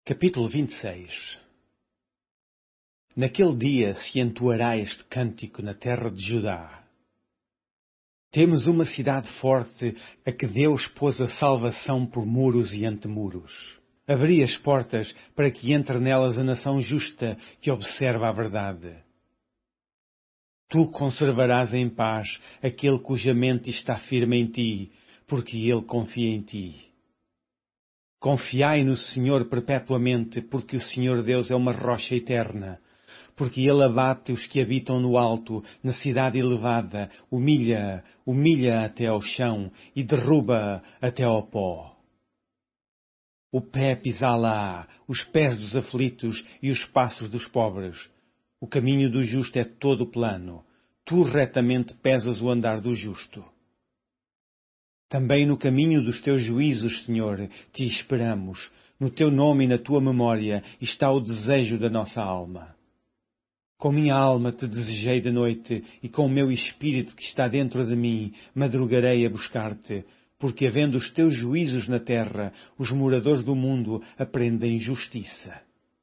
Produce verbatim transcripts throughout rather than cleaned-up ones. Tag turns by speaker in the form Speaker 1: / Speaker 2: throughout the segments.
Speaker 1: Capítulo vinte e seis. Naquele dia se entoará este cântico na terra de Judá. Temos uma cidade forte a que Deus pôs a salvação por muros e antemuros. Abri as portas para que entre nelas a nação justa que observa a verdade. Tu conservarás em paz aquele cuja mente está firme em ti, porque ele confia em ti. Confiai no Senhor perpetuamente, porque o Senhor Deus é uma rocha eterna. Porque Ele abate os que habitam no alto, na cidade elevada, humilha, humilha até ao chão e derruba até ao pó. O pé pisá-la-á, os pés dos aflitos e os passos dos pobres. O caminho do justo é todo plano. Tu retamente pesas o andar do justo. Também no caminho dos teus juízos, Senhor, te esperamos. No teu nome e na tua memória está o desejo da nossa alma. Com minha alma te desejei de noite, e com o meu espírito que está dentro de mim, madrugarei a buscar-te, porque havendo os teus juízos na terra, os moradores do mundo aprendem justiça.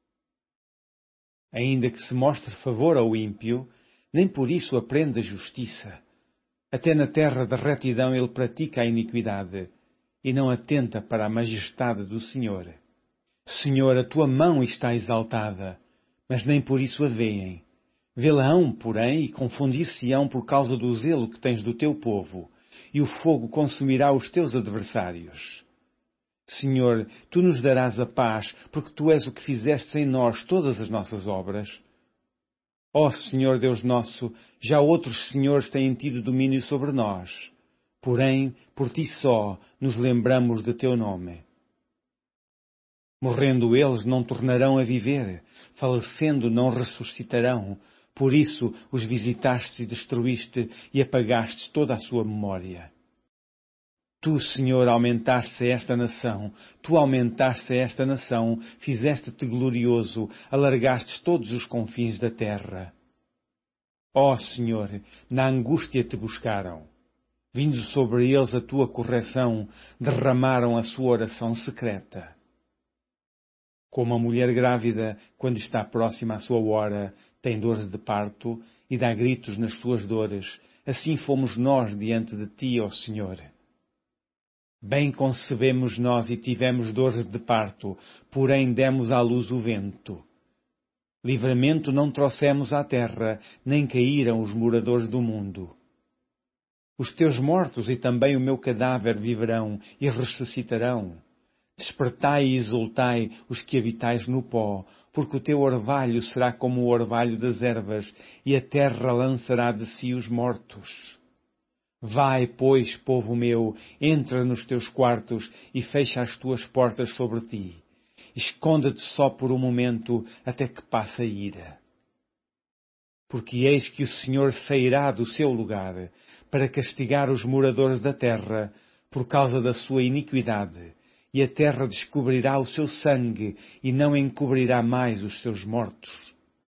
Speaker 1: Ainda que se mostre favor ao ímpio, nem por isso aprende a justiça. Até na terra da retidão ele pratica a iniquidade, e não atenta para a majestade do Senhor. Senhor, a tua mão está exaltada, mas nem por isso a veem. Vê-la-ão, porém, e confundir-se-ão por causa do zelo que tens do teu povo, e o fogo consumirá os teus adversários. Senhor, tu nos darás a paz, porque tu és o que fizeste em nós todas as nossas obras. Ó Senhor Deus nosso, já outros senhores têm tido domínio sobre nós, porém, por ti só, nos lembramos de teu nome. Morrendo eles, não tornarão a viver, falecendo, não ressuscitarão. Por isso os visitaste e destruíste e apagaste toda a sua memória. Tu, Senhor, aumentaste esta nação, tu aumentaste esta nação, fizeste-te glorioso, alargastes todos os confins da terra. Ó Senhor, na angústia te buscaram. Vindo sobre eles a tua correção, derramaram a sua oração secreta. Como a mulher grávida, quando está próxima à sua hora, tem dores de parto e dá gritos nas suas dores, assim fomos nós diante de ti, ó Senhor. Bem concebemos nós e tivemos dores de parto, porém demos à luz o vento. Livramento não trouxemos à terra, nem caíram os moradores do mundo. Os teus mortos e também o meu cadáver viverão e ressuscitarão. Despertai e exultai os que habitais no pó, porque o teu orvalho será como o orvalho das ervas, e a terra lançará de si os mortos. Vai, pois, povo meu, entra nos teus quartos e fecha as tuas portas sobre ti. Esconda-te só por um momento até que passe a ira. Porque eis que o Senhor sairá do seu lugar para castigar os moradores da terra por causa da sua iniquidade, e a terra descobrirá o seu sangue e não encobrirá mais os seus mortos.